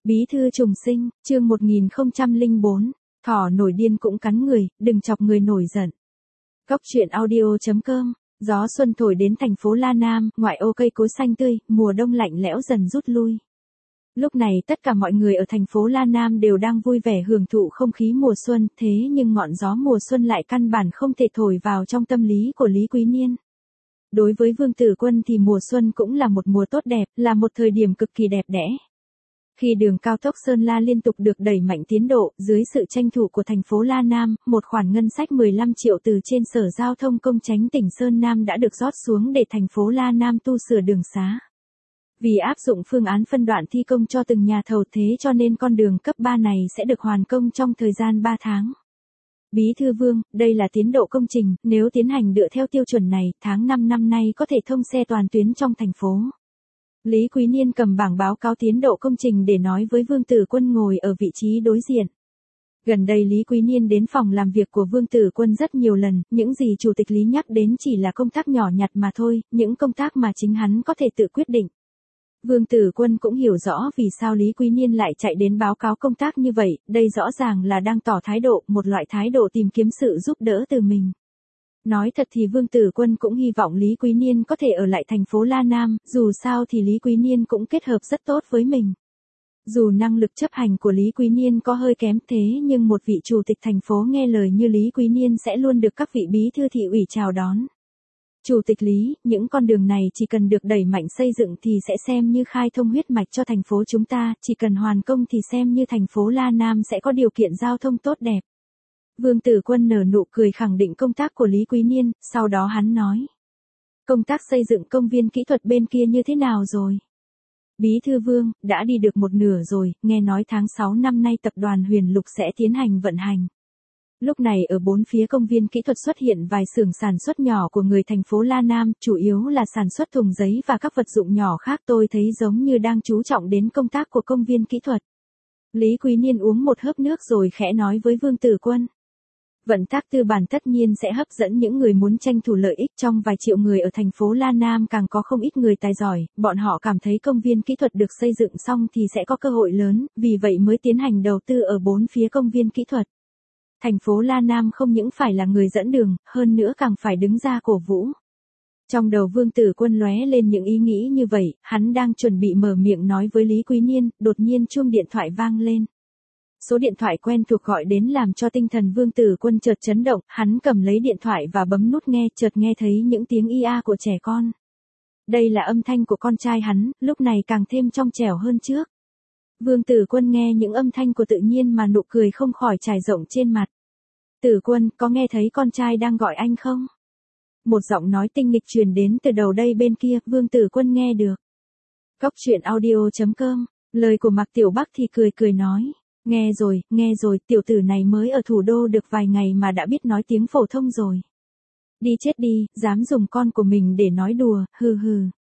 Bí thư trùng sinh, chương 1004, thỏ nổi điên cũng cắn người, đừng chọc người nổi giận. Góc truyện audio.com, gió xuân thổi đến thành phố La Nam, ngoại ô cây cối xanh tươi, mùa đông lạnh lẽo dần rút lui. Lúc này tất cả mọi người ở thành phố La Nam đều đang vui vẻ hưởng thụ không khí mùa xuân, thế nhưng ngọn gió mùa xuân lại căn bản không thể thổi vào trong tâm lý của Lý Quý Niên. Đối với Vương Tử Quân thì mùa xuân cũng là một mùa tốt đẹp, là một thời điểm cực kỳ đẹp đẽ. Khi đường cao tốc Sơn La liên tục được đẩy mạnh tiến độ, dưới sự tranh thủ của thành phố La Nam, một khoản ngân sách 15 triệu từ trên Sở Giao thông Công Chánh tỉnh Sơn Nam đã được rót xuống để thành phố La Nam tu sửa đường xá. Vì áp dụng phương án phân đoạn thi công cho từng nhà thầu thế cho nên con đường cấp 3 này sẽ được hoàn công trong thời gian 3 tháng. Bí thư Vương, đây là tiến độ công trình, nếu tiến hành dựa theo tiêu chuẩn này, tháng 5 năm nay có thể thông xe toàn tuyến trong thành phố. Lý Quý Niên cầm bảng báo cáo tiến độ công trình để nói với Vương Tử Quân ngồi ở vị trí đối diện. Gần đây Lý Quý Niên đến phòng làm việc của Vương Tử Quân rất nhiều lần, những gì Chủ tịch Lý nhắc đến chỉ là công tác nhỏ nhặt mà thôi, những công tác mà chính hắn có thể tự quyết định. Vương Tử Quân cũng hiểu rõ vì sao Lý Quý Niên lại chạy đến báo cáo công tác như vậy, đây rõ ràng là đang tỏ thái độ, một loại thái độ tìm kiếm sự giúp đỡ từ mình. Nói thật thì Vương Tử Quân cũng hy vọng Lý Quý Niên có thể ở lại thành phố La Nam, dù sao thì Lý Quý Niên cũng kết hợp rất tốt với mình. Dù năng lực chấp hành của Lý Quý Niên có hơi kém thế nhưng một vị chủ tịch thành phố nghe lời như Lý Quý Niên sẽ luôn được các vị bí thư thị ủy chào đón. Chủ tịch Lý, những con đường này chỉ cần được đẩy mạnh xây dựng thì sẽ xem như khai thông huyết mạch cho thành phố chúng ta, chỉ cần hoàn công thì xem như thành phố La Nam sẽ có điều kiện giao thông tốt đẹp. Vương Tử Quân nở nụ cười khẳng định công tác của Lý Quý Niên, sau đó hắn nói. Công tác xây dựng công viên kỹ thuật bên kia như thế nào rồi? Bí thư Vương, đã đi được một nửa rồi, nghe nói tháng 6 năm nay tập đoàn Huyền Lục sẽ tiến hành vận hành. Lúc này ở bốn phía công viên kỹ thuật xuất hiện vài xưởng sản xuất nhỏ của người thành phố La Nam, chủ yếu là sản xuất thùng giấy và các vật dụng nhỏ khác, tôi thấy giống như đang chú trọng đến công tác của công viên kỹ thuật. Lý Quý Niên uống một hớp nước rồi khẽ nói với Vương Tử Quân. Vận tắc tư bản tất nhiên sẽ hấp dẫn những người muốn tranh thủ lợi ích, trong vài triệu người ở thành phố La Nam càng có không ít người tài giỏi, bọn họ cảm thấy công viên kỹ thuật được xây dựng xong thì sẽ có cơ hội lớn, vì vậy mới tiến hành đầu tư ở bốn phía công viên kỹ thuật. Thành phố La Nam không những phải là người dẫn đường, hơn nữa càng phải đứng ra cổ vũ. Trong đầu Vương Tử Quân lóe lên những ý nghĩ như vậy, hắn đang chuẩn bị mở miệng nói với Lý Quý Niên, đột nhiên chuông điện thoại vang lên. Số điện thoại quen thuộc gọi đến làm cho tinh thần Vương Tử Quân chợt chấn động, hắn cầm lấy điện thoại và bấm nút nghe, chợt nghe thấy những tiếng ia của trẻ con. Đây là âm thanh của con trai hắn, lúc này càng thêm trong trẻo hơn trước. Vương Tử Quân nghe những âm thanh của tự nhiên mà nụ cười không khỏi trải rộng trên mặt. Tử Quân, có nghe thấy con trai đang gọi anh không? Một giọng nói tinh nghịch truyền đến từ đầu đây bên kia, Vương Tử Quân nghe được. Góc truyện audio.com, lời của Mạc Tiểu Bắc thì cười nói. Nghe rồi, tiểu tử này mới ở thủ đô được vài ngày mà đã biết nói tiếng phổ thông rồi. Đi chết đi, dám dùng con của mình để nói đùa, hừ.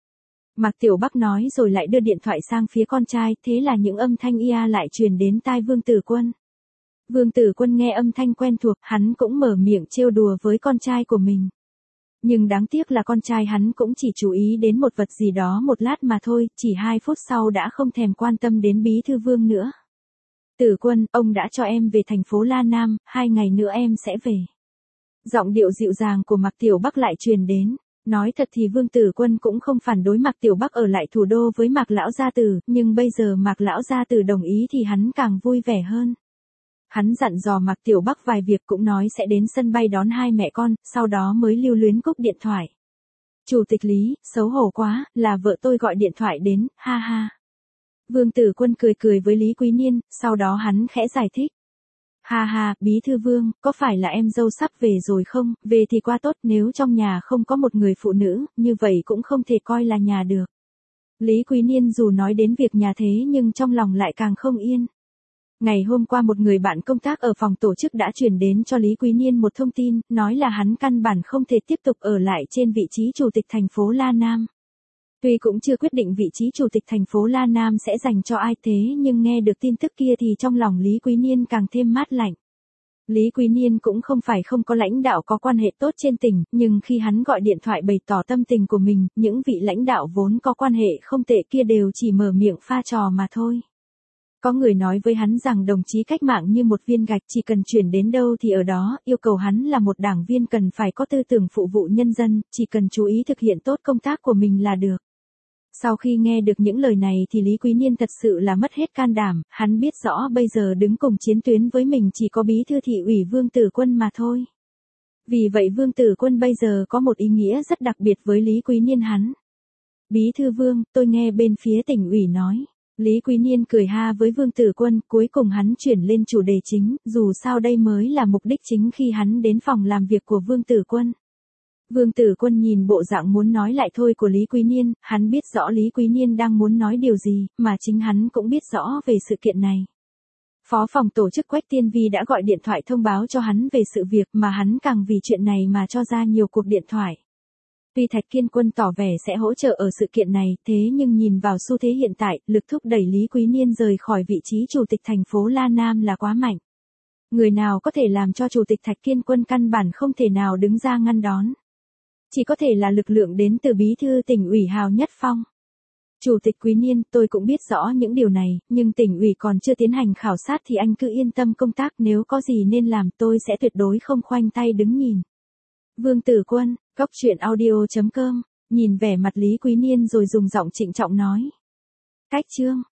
Mạc Tiểu Bắc nói rồi lại đưa điện thoại sang phía con trai, thế là những âm thanh ia lại truyền đến tai Vương Tử Quân. Vương Tử Quân nghe âm thanh quen thuộc, hắn cũng mở miệng trêu đùa với con trai của mình. Nhưng đáng tiếc là con trai hắn cũng chỉ chú ý đến một vật gì đó một lát mà thôi, chỉ 2 phút sau đã không thèm quan tâm đến Bí thư Vương nữa. Tử Quân, ông đã cho em về thành phố La Nam, 2 ngày nữa em sẽ về. Giọng điệu dịu dàng của Mạc Tiểu Bắc lại truyền đến. Nói thật thì Vương Tử Quân cũng không phản đối Mạc Tiểu Bắc ở lại thủ đô với Mạc Lão Gia Tử, nhưng bây giờ Mạc Lão Gia Tử đồng ý thì hắn càng vui vẻ hơn. Hắn dặn dò Mạc Tiểu Bắc vài việc, cũng nói sẽ đến sân bay đón hai mẹ con, sau đó mới lưu luyến cúp điện thoại. Chủ tịch Lý, xấu hổ quá, là vợ tôi gọi điện thoại đến, ha ha. Vương Tử Quân cười với Lý Quý Niên, sau đó hắn khẽ giải thích. Ha, Bí thư Vương, có phải là em dâu sắp về rồi không? Về thì quá tốt, nếu trong nhà không có một người phụ nữ, như vậy cũng không thể coi là nhà được. Lý Quý Niên dù nói đến việc nhà thế nhưng trong lòng lại càng không yên. Ngày hôm qua một người bạn công tác ở phòng tổ chức đã truyền đến cho Lý Quý Niên một thông tin, nói là hắn căn bản không thể tiếp tục ở lại trên vị trí chủ tịch thành phố La Nam. Tuy cũng chưa quyết định vị trí chủ tịch thành phố La Nam sẽ dành cho ai thế nhưng nghe được tin tức kia thì trong lòng Lý Quý Niên càng thêm mát lạnh. Lý Quý Niên cũng không phải không có lãnh đạo có quan hệ tốt trên tỉnh, nhưng khi hắn gọi điện thoại bày tỏ tâm tình của mình, những vị lãnh đạo vốn có quan hệ không tệ kia đều chỉ mở miệng pha trò mà thôi. Có người nói với hắn rằng đồng chí cách mạng như một viên gạch, chỉ cần chuyển đến đâu thì ở đó, yêu cầu hắn là một đảng viên cần phải có tư tưởng phụ vụ nhân dân, chỉ cần chú ý thực hiện tốt công tác của mình là được. Sau khi nghe được những lời này thì Lý Quý Niên thật sự là mất hết can đảm, hắn biết rõ bây giờ đứng cùng chiến tuyến với mình chỉ có bí thư thị ủy Vương Tử Quân mà thôi. Vì vậy Vương Tử Quân bây giờ có một ý nghĩa rất đặc biệt với Lý Quý Niên hắn. Bí thư Vương, tôi nghe bên phía tỉnh ủy nói. Lý Quý Niên cười ha với Vương Tử Quân, cuối cùng hắn chuyển lên chủ đề chính, dù sao đây mới là mục đích chính khi hắn đến phòng làm việc của Vương Tử Quân. Vương Tử Quân nhìn bộ dạng muốn nói lại thôi của Lý Quý Niên, hắn biết rõ Lý Quý Niên đang muốn nói điều gì, mà chính hắn cũng biết rõ về sự kiện này. Phó phòng tổ chức Quách Tiên Vi đã gọi điện thoại thông báo cho hắn về sự việc mà hắn càng vì chuyện này mà cho ra nhiều cuộc điện thoại. Tuy Thạch Kiên Quân tỏ vẻ sẽ hỗ trợ ở sự kiện này, thế nhưng nhìn vào xu thế hiện tại, lực thúc đẩy Lý Quý Niên rời khỏi vị trí chủ tịch thành phố La Nam là quá mạnh. Người nào có thể làm cho chủ tịch Thạch Kiên Quân căn bản không thể nào đứng ra ngăn đón. Chỉ có thể là lực lượng đến từ bí thư tỉnh ủy Hào Nhất Phong. Chủ tịch Quý Niên, tôi cũng biết rõ những điều này, nhưng tỉnh ủy còn chưa tiến hành khảo sát thì anh cứ yên tâm công tác, nếu có gì nên làm tôi sẽ tuyệt đối không khoanh tay đứng nhìn. Vương Tử Quân, Cóc Truyện Audio.com, nhìn vẻ mặt Lý Quý Niên rồi dùng giọng trịnh trọng nói. Cách chương.